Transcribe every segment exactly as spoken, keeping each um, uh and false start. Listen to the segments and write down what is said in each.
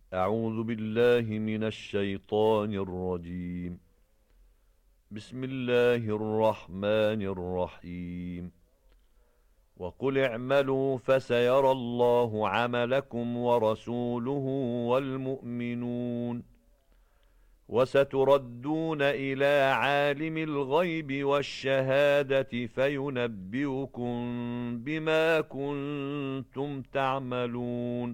أعوذ بالله من الشيطان الرجيم. بسم الله الرحمن الرحيم. وقل اعملوا فسيرى الله عملكم ورسوله والمؤمنون وستردون إلى عالم الغيب والشهادة فينبئكم بما كنتم تعملون.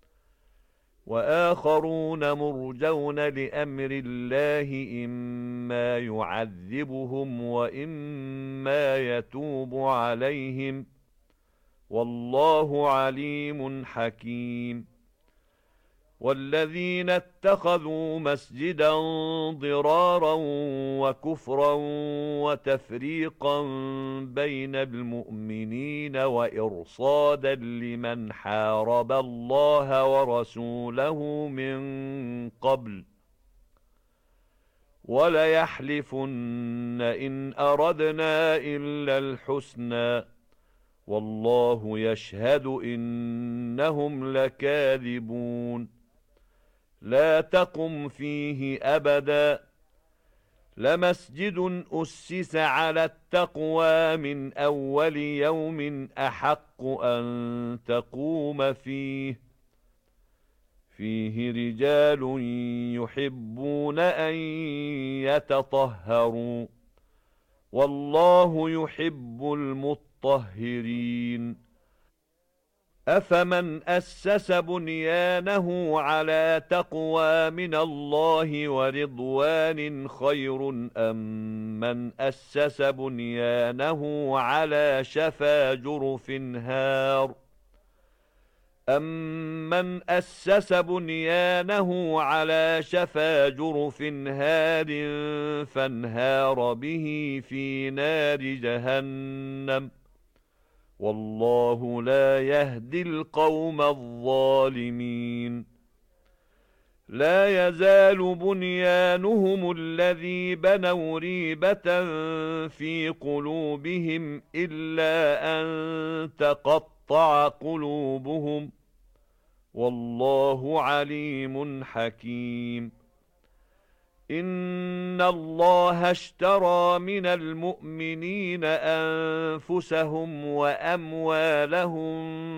وآخرون مرجون لأمر الله إما يعذبهم وإما يتوب عليهم، والله عليم حكيم. والذين اتخذوا مسجدا ضرارا وكفرا وتفريقا بين المؤمنين وإرصادا لمن حارب الله ورسوله من قبل وليحلفن إن أردنا إلا الحسنى والله يشهد إنهم لكاذبون. لا تقم فيه أبدا لمسجد أسس على التقوى من أول يوم أحق أن تقوم فيه فيه رجال يحبون أن يتطهروا والله يحب المطهرين. أفمن أسس بنيانه على تقوى من الله ورضوان خير أم من أسس بنيانه على شفا جرف هار أَمَّنْ أَسَّسَ بُنْيَانَهُ عَلَى شَفَا جُرُفٍ هَارٍ فَانْهَارَ بِهِ فِي نَارِ جَهَنَّمَ وَاللَّهُ لَا يَهْدِي الْقَوْمَ الظَّالِمِينَ. لا يزال بنيانهم الذي بنوا ريبة في قلوبهم إلا أن تقطع قلوبهم والله عليم حكيم. إن الله اشترى من المؤمنين أنفسهم وأموالهم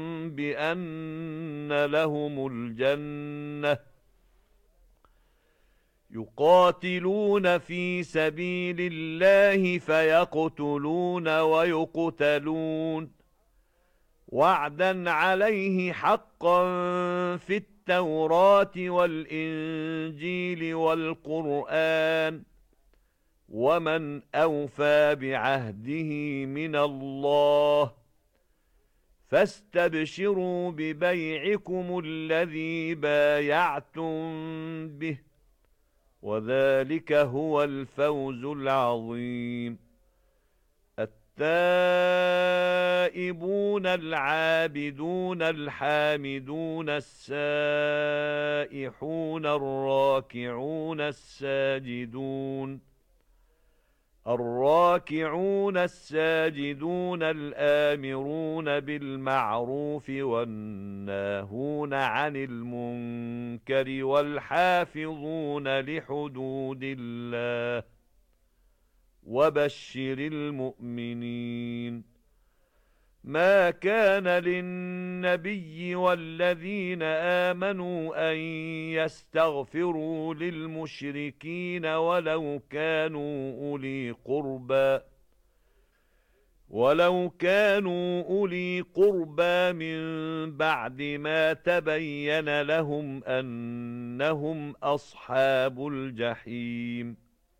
بأن لهم الجنة يقاتلون في سبيل الله فيقتلون ويقتلون وعدا عليه حقا في التوراة والإنجيل والقرآن ومن أوفى بعهده من الله فاستبشروا ببيعكم الذي بايعتم به وذلك هو الفوز العظيم. التائبون العابدون الحامدون السائحون الراكعون الساجدون الراكعون الساجدون الآمرون بالمعروف والناهون عن المنكر والحافظون لحدود الله وبشر المؤمنين. ما كان للنبي والذين آمنوا أن يستغفروا للمشركين ولو كانوا أولي قربى ولو كانوا أولي قربى من بعد ما تبين لهم أنهم أصحاب الجحيم.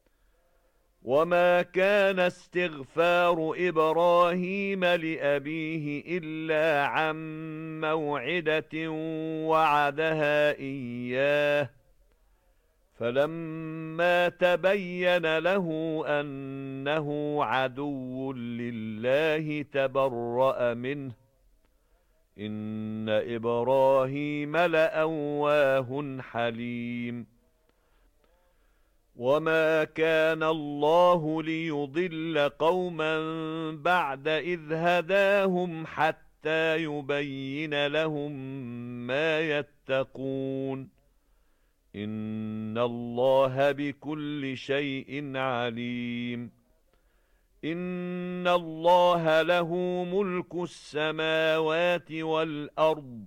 وما كان استغفار إبراهيم لأبيه إلا عن موعدة وعدها إياه فلما تبين له أنه عدو لله تبرأ منه إن إبراهيم لأواه حليم. وما كان الله ليضل قوما بعد إذ هداهم حتى يبين لهم ما يتقون إن الله بكل شيء عليم. إن الله له ملك السماوات والأرض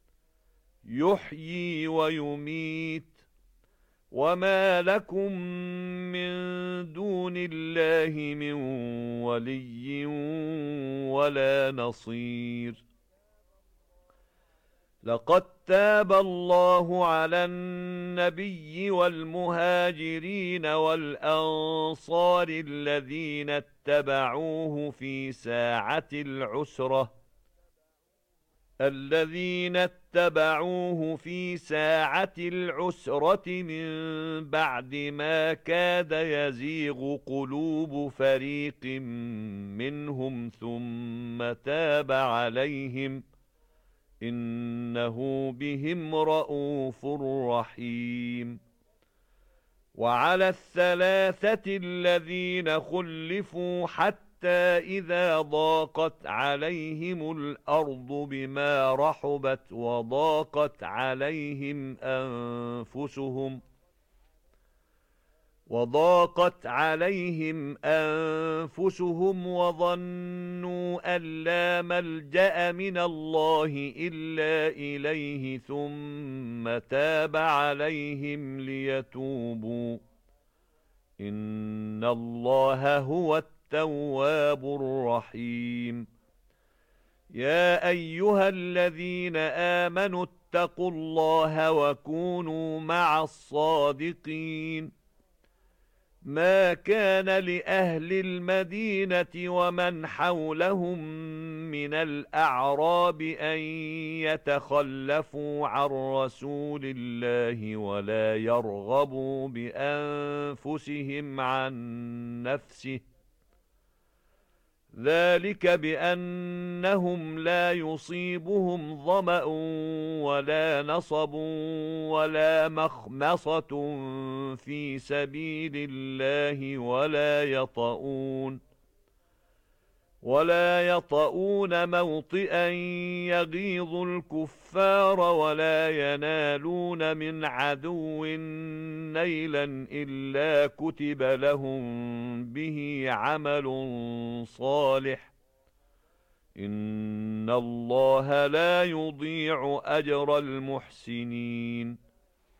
يحيي ويميت وما لكم من دون الله من ولي ولا نصير. لقد تاب الله على النبي والمهاجرين والأنصار الذين اتبعوه في ساعة العسرة الذين اتبعوه في ساعة العسرة من بعد ما كاد يزيغ قلوب فريق منهم ثم تاب عليهم إنه بهم رءوف رحيم. وعلى الثلاثة الذين خلفوا حتى إذا ضاقت عليهم الأرض بما رحبت وضاقت عليهم أنفسهم وضاقت عليهم أنفسهم وظنوا أن لا ملجأ من الله إلا إليه ثم تاب عليهم ليتوبوا إن الله هو التواب الرحيم. يا أيها الذين آمنوا اتقوا الله وكونوا مع الصادقين. ما كان لأهل المدينة ومن حولهم من الأعراب أن يتخلفوا عن رسول الله ولا يرغبوا بأنفسهم عن نفسه ذلك بأنهم لا يصيبهم ظمأ ولا نصب ولا مخمصة في سبيل الله ولا يطؤون ولا يطؤون موطئا يغيظ الكفار ولا ينالون من عدو نيلا إلا كتب لهم به عمل صالح إن الله لا يضيع أجر المحسنين.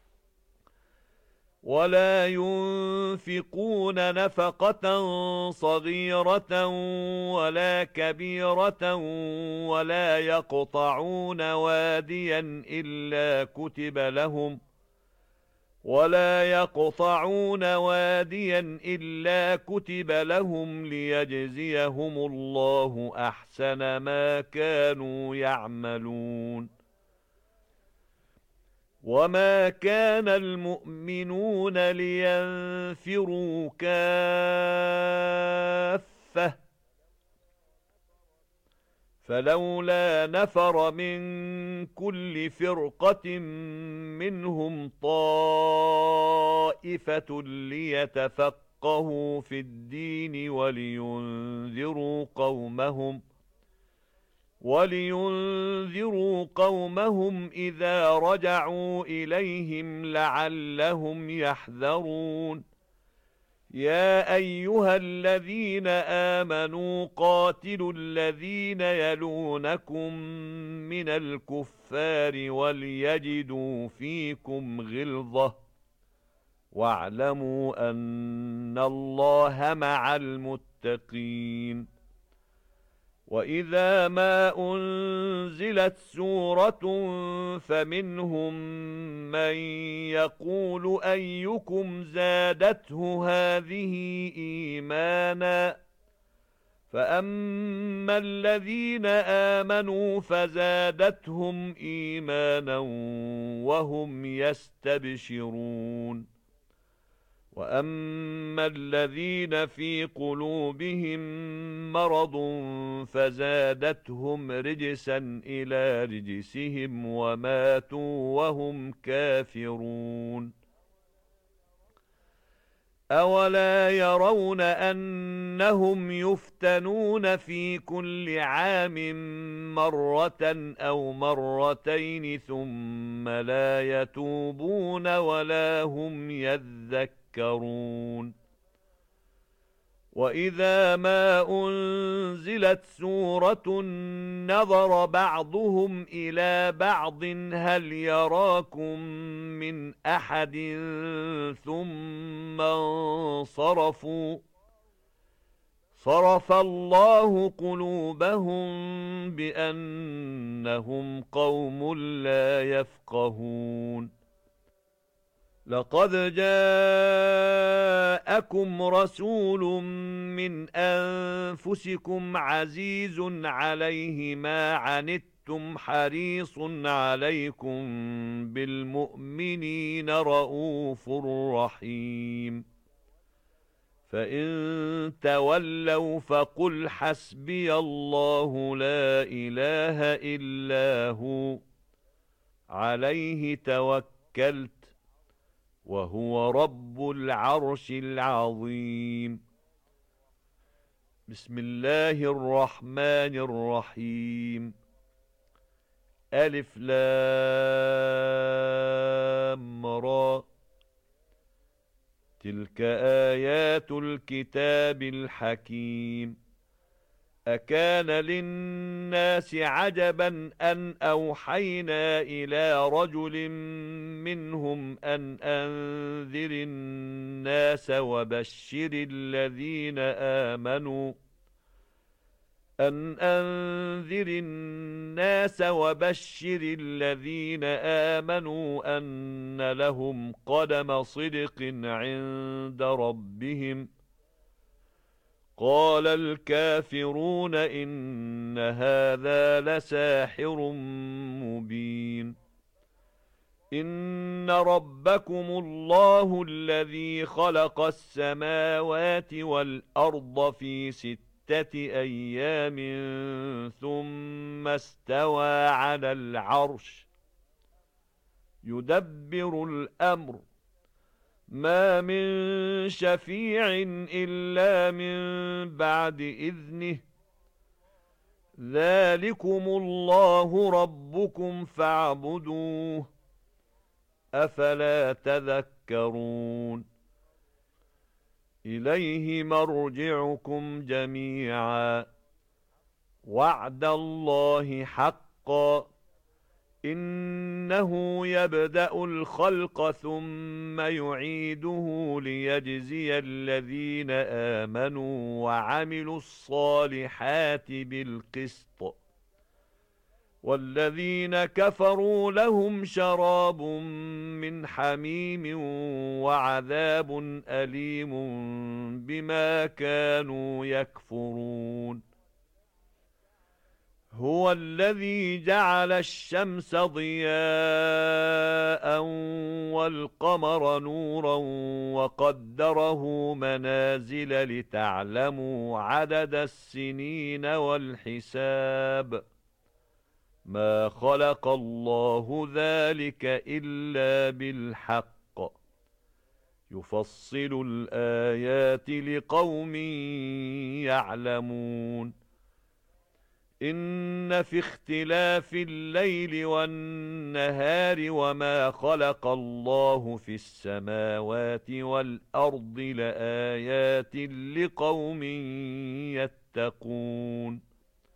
ولا ينفقون نفقة صغيرة ولا كبيرة ولا يقطعون واديا إلا كتب لهم ولا يقطعون واديا إلا كتب لهم ليجزيهم الله أحسن ما كانوا يعملون. وما كان المؤمنون لينفروا كافة فلولا نفر من كل فرقة منهم طائفة ليتفقهوا في الدين ولينذروا قومهم ولينذروا قومهم إذا رجعوا إليهم لعلهم يحذرون. يا أيها الذين آمنوا قاتلوا الذين يلونكم من الكفار وليجدوا فيكم غلظة واعلموا أن الله مع المتقين. وإذا ما أنزلت سورة فمنهم من يقول أيكم زادته هذه إيمانا فأما الذين آمنوا فزادتهم إيمانا وهم يستبشرون. وأما الذين في قلوبهم مرض فزادتهم رجسا إلى رجسهم وماتوا وهم كافرون. أولا يرون أنهم يفتنون في كل عام مرة أو مرتين ثم لا يتوبون ولا هم يذكرون وإذا ما أنزلت سورة نظر بعضهم إلى بعض هل يراكم من أحد ثم انصرفوا صرف الله قلوبهم بأنهم قوم لا يفقهون لقد جاءكم رسول من أنفسكم عزيز عليه ما عنتم حريص عليكم بالمؤمنين رؤوف رحيم فإن تولوا فقل حسبي الله لا إله إلا هو عليه توكلت وهو رب العرش العظيم بسم الله الرحمن الرحيم ألف لام را تلك آيات الكتاب الحكيم أكان للناس عجبا أن أوحينا إلى رجل منهم أن أنذر الناس وبشر الذين آمنوا أن أنذر الناس وبشر الذين آمنوا أن لهم قدم صدق عند ربهم قال الكافرون إن هذا لساحر مبين إن ربكم الله الذي خلق السماوات والأرض في ستة أيام ثم استوى على العرش يدبر الأمر ما من شفيع إلا من بعد إذنه ذلكم الله ربكم فاعبدوه أفلا تذكرون إليه مرجعكم جميعا وعد الله حقا إنه يبدأ الخلق ثم يعيده ليجزي الذين آمنوا وعملوا الصالحات بالقسط والذين كفروا لهم شراب من حميم وعذاب أليم بما كانوا يكفرون هو الذي جعل الشمس ضياء والقمر نورا وقدره منازل لتعلموا عدد السنين والحساب ما خلق الله ذلك إلا بالحق يفصل الآيات لقوم يعلمون إن في اختلاف الليل والنهار وما خلق الله في السماوات والأرض لآيات لقوم يتقون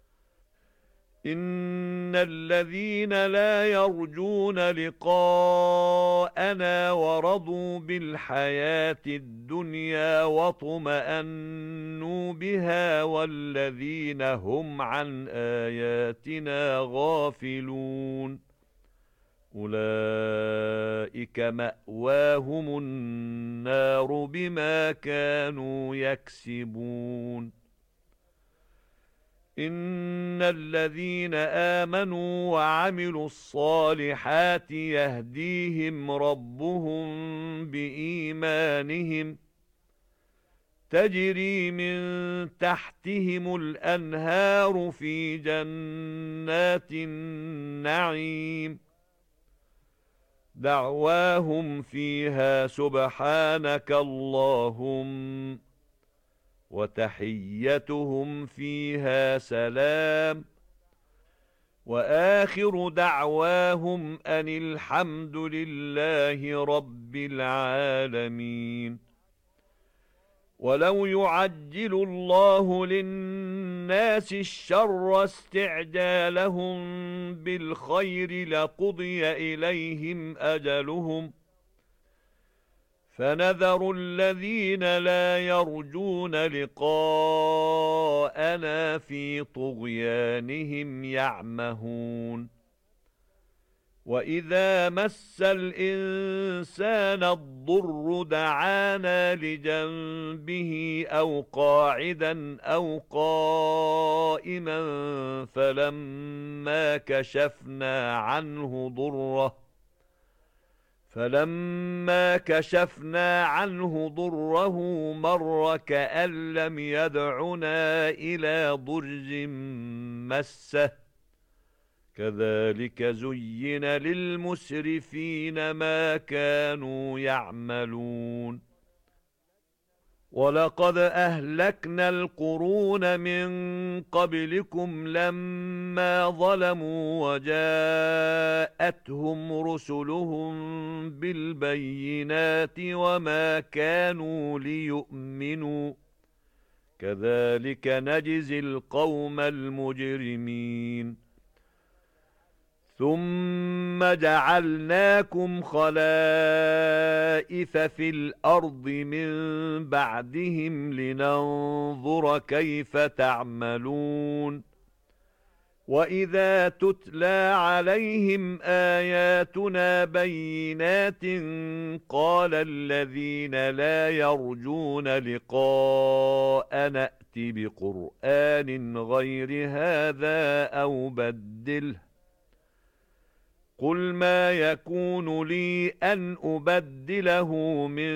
إن الذين لا يرجون لقاءنا ورضوا بالحياة الدنيا واطمأنوا بها والذين هم عن آياتنا غافلون أولئك مأواهم النار بما كانوا يكسبون إن الذين آمنوا وعملوا الصالحات يهديهم ربهم بإيمانهم تجري من تحتهم الأنهار في جنات النعيم دعواهم فيها سبحانك اللهم وتحيتهم فيها سلام وآخر دعواهم أن الحمد لله رب العالمين. ولو يعجل الله للناس الشر استعجالهم بالخير لقضي إليهم أجلهم فنذر الذين لا يرجون لقاءنا في طغيانهم يعمهون. وإذا مس الإنسان الضر دعانا لجنبه أو قاعدا أو قائما فلما كشفنا عنه ضره فلما كشفنا عنه ضره مر كأن لم يدعنا إلى ضر مسه كذلك زين للمسرفين ما كانوا يعملون. ولقد أهلكنا القرون من قبلكم لما ظلموا وجاءتهم رسلهم بالبينات وما كانوا ليؤمنوا كذلك نجزي القوم المجرمين. ثم جعلناكم خلائف في الأرض من بعدهم لننظر كيف تعملون. وإذا تتلى عليهم آياتنا بينات قال الذين لا يرجون لقاء نأت بقرآن غير هذا أو بدله قل ما يكون لي أن أبدله من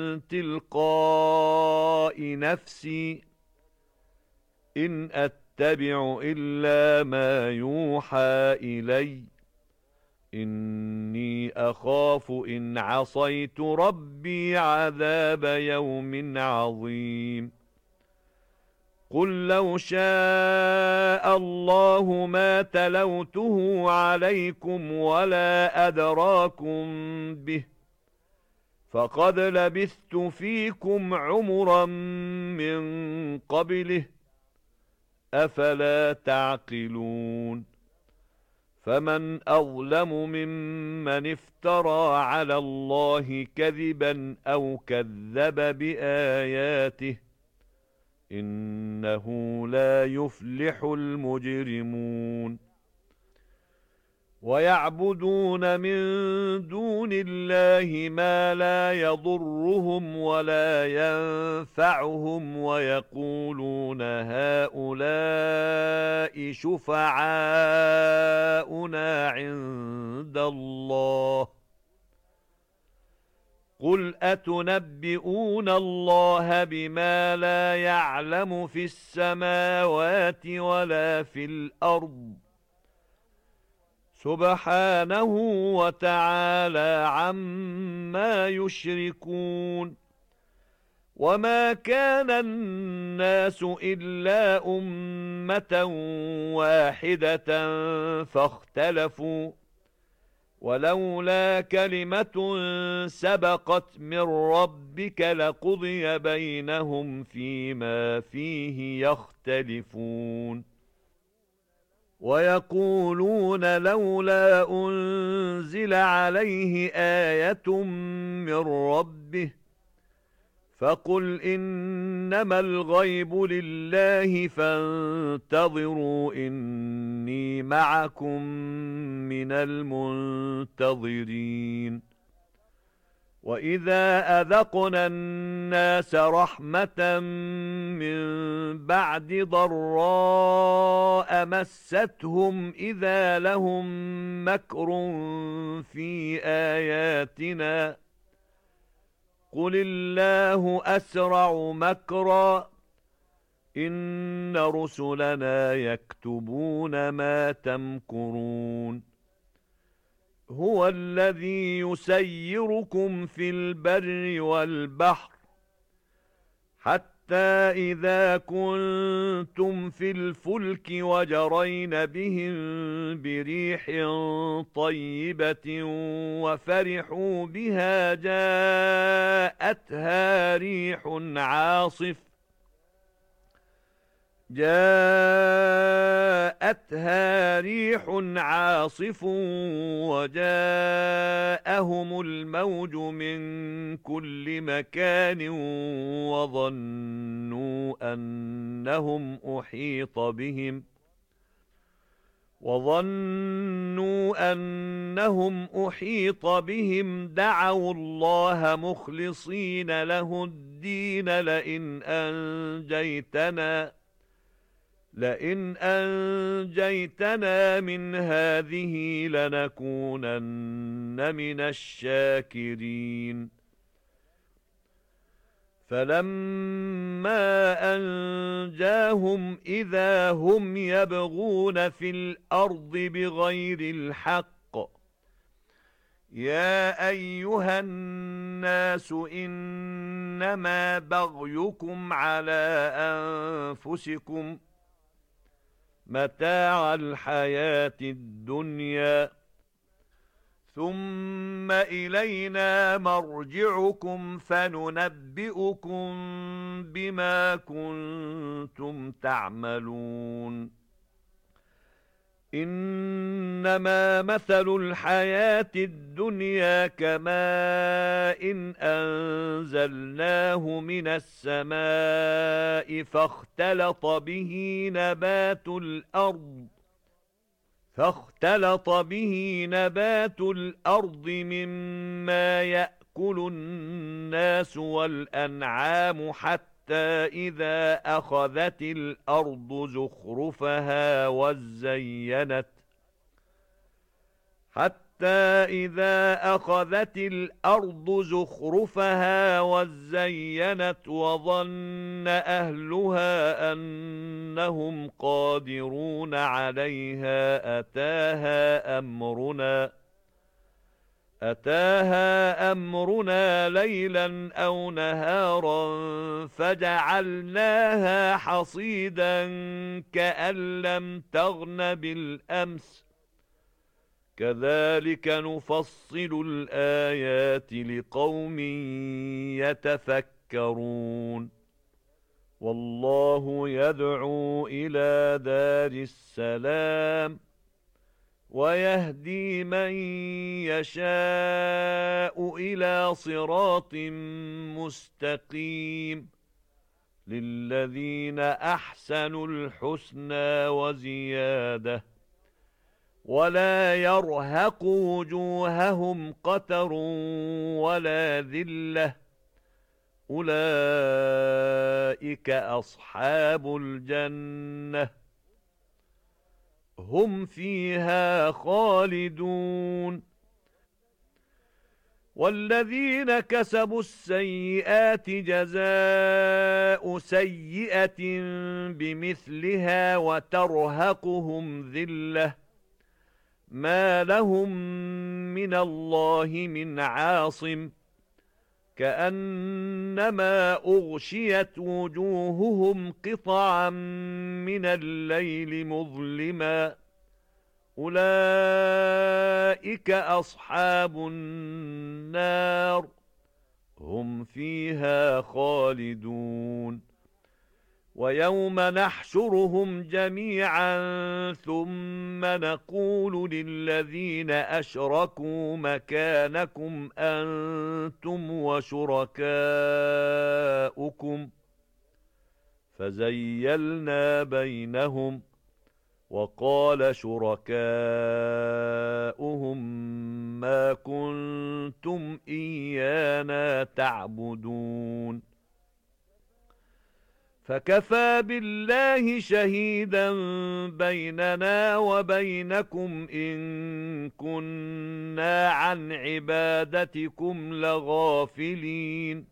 تلقاء نفسي إن أتبع إلا ما يوحى إلي إني أخاف إن عصيت ربي عذاب يوم عظيم. قل لو شاء الله ما تلوته عليكم ولا أدراكم به فقد لبثت فيكم عمرا من قبله أفلا تعقلون. فمن أظلم ممن افترى على الله كذبا أو كذب بآياته إنه لا يفلح المجرمون. ويعبدون من دون الله ما لا يضرهم ولا ينفعهم ويقولون هؤلاء شفعاؤنا عند الله قل أتنبئون الله بما لا يعلم في السماوات ولا في الأرض سبحانه وتعالى عما يشركون. وما كان الناس إلا أمة واحدة فاختلفوا ولولا كلمة سبقت من ربك لقضي بينهم فيما فيه يختلفون. ويقولون لولا أنزل عليه آية من ربه فقل إنما الغيب لله فانتظروا إني معكم من المنتظرين. وإذا أذقنا الناس رحمة من بعد ضراء مستهم إذا لهم مكر في آياتنا قل الله أسرع مكرا إن رسلنا يكتبون ما تمكرون. هو الذي يسيركم في البر والبحر حتى إذا كنتم في الفلك وجرين بهم بريح طيبة وفرحوا بها جاءتها ريح عاصف جاءتها ريح عاصف وجاءهم الموج من كل مكان وظنوا أنهم أحيط بهم وظنوا أنهم أحيط بهم دعوا الله مخلصين له الدين لئن أنجيتنا لئن أنجيتنا من هذه لنكونن من الشاكرين فلما أنجاهم إذا هم يبغون في الأرض بغير الحق يا أيها الناس إنما بغيكم على أنفسكم متاع الحياة الدنيا ثم إلينا مرجعكم فننبئكم بما كنتم تعملون إنما مثل الحياة الدنيا كماء إن أنزلناه من السماء فاختلط به نبات الأرض فاختلط به نبات الأرض مما يأكل الناس والأنعام حتى إذا أخذت الأرض زخرفها وزينت حتى إذا أخذت الأرض زخرفها وزينت وظن أهلها أنهم قادرون عليها أتاها أمرنا أتاها أمرنا ليلا أو نهارا فجعلناها حصيدا كأن لم تغن بالأمس كذلك نفصل الآيات لقوم يتفكرون والله يدعو إلى دار السلام ويهدي من يشاء إلى صراط مستقيم للذين أحسنوا الحسنى وزيادة ولا يرهق وجوههم قتر ولا ذلة أولئك أصحاب الجنة هم فيها خالدون والذين كسبوا السيئات جزاء سيئة بمثلها وترهقهم ذلة ما لهم من الله من عاصم كأنما أغشيت وجوههم قطعا من الليل مظلما أولئك أصحاب النار هم فيها خالدون ويوم نحشرهم جميعا ثم نقول للذين أشركوا مكانكم أنتم وشركاؤكم فزيلنا بينهم وقال شركاؤهم ما كنتم إيانا تعبدون فكفى بالله شهيدا بيننا وبينكم إن كنا عن عبادتكم لغافلين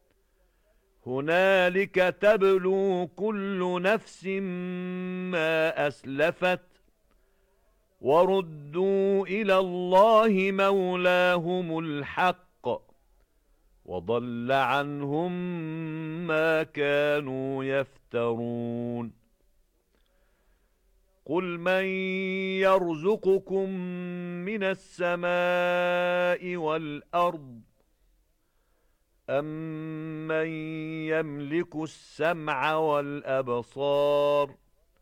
هنالك تبلو كل نفس ما أسلفت وردوا إلى الله مولاهم الحق وضل عنهم ما كانوا يفترون. قل من يرزقكم من السماء والأرض أَمَّن يَمْلِكُ السَّمْعَ وَالْأَبْصَارَ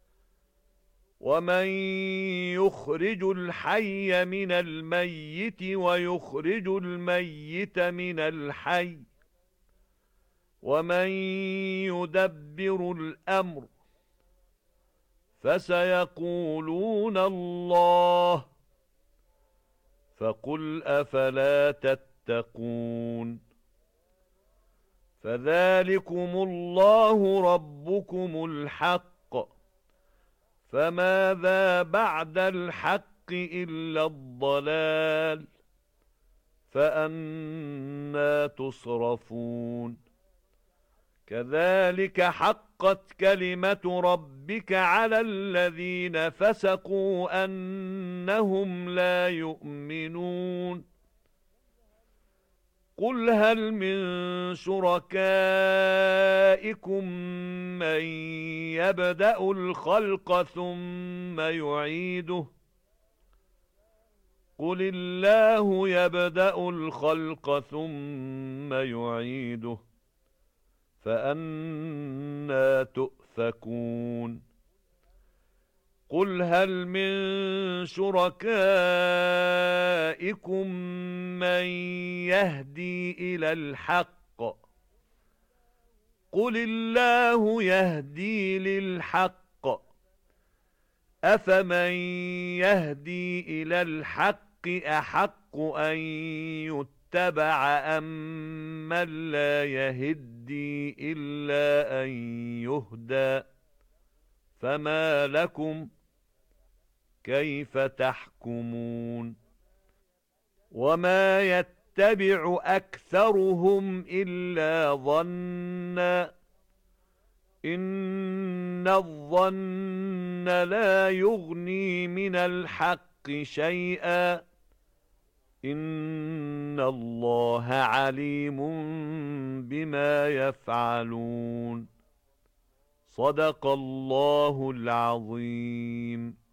وَمَن يُخْرِجُ الْحَيَّ مِنَ الْمَيِّتِ وَيُخْرِجُ الْمَيِّتَ مِنَ الْحَيِّ وَمَن يُدَبِّرُ الْأَمْرَ فَسَيَقُولُونَ اللَّهُ فَقُلْ أَفَلَا تَتَّقُونَ فَذَلِكُمُ اللَّهُ رَبُّكُمُ الْحَقُّ فَمَاذَا بَعْدَ الْحَقِّ إِلَّا الضَّلَالُ فَأَنَّى تُصْرَفُونَ كَذَلِكَ حَقَّتْ كَلِمَةُ رَبِّكَ عَلَى الَّذِينَ فَسَقُوا أَنَّهُمْ لَا يُؤْمِنُونَ قُلْ هَلْ مِن شُرَكَائِكُم مَّن يَبْدَأُ الْخَلْقَ ثُمَّ يُعِيدُهُ قُلِ اللَّهُ يَبْدَأُ الْخَلْقَ ثُمَّ يُعِيدُهُ فَأَنَّى تُؤْفَكُونَ قُلْ هَلْ مِن شُرَكَائِكُم مَّن يَهْدِي إِلَى الْحَقِّ قُلِ اللَّهُ يَهْدِي لِلْحَقِّ أَفَمَن يَهْدِي إِلَى الْحَقِّ أَحَقُّ أَن يُتَّبَعَ أَمَّن لَّا يَهِدِّي إِلَّا أَن يُهْدَىٰ فَمَا لَكُمْ كَيْفَ تَحْكُمُونَ وَمَا يَتَّبِعُ أَكْثَرُهُمْ إِلَّا ظَنًّا إِنَّ الظَّنَّ لَا يُغْنِي مِنَ الْحَقِّ شَيْئًا إِنَّ اللَّهَ عَلِيمٌ بِمَا يَفْعَلُونَ صدق الله العظيم.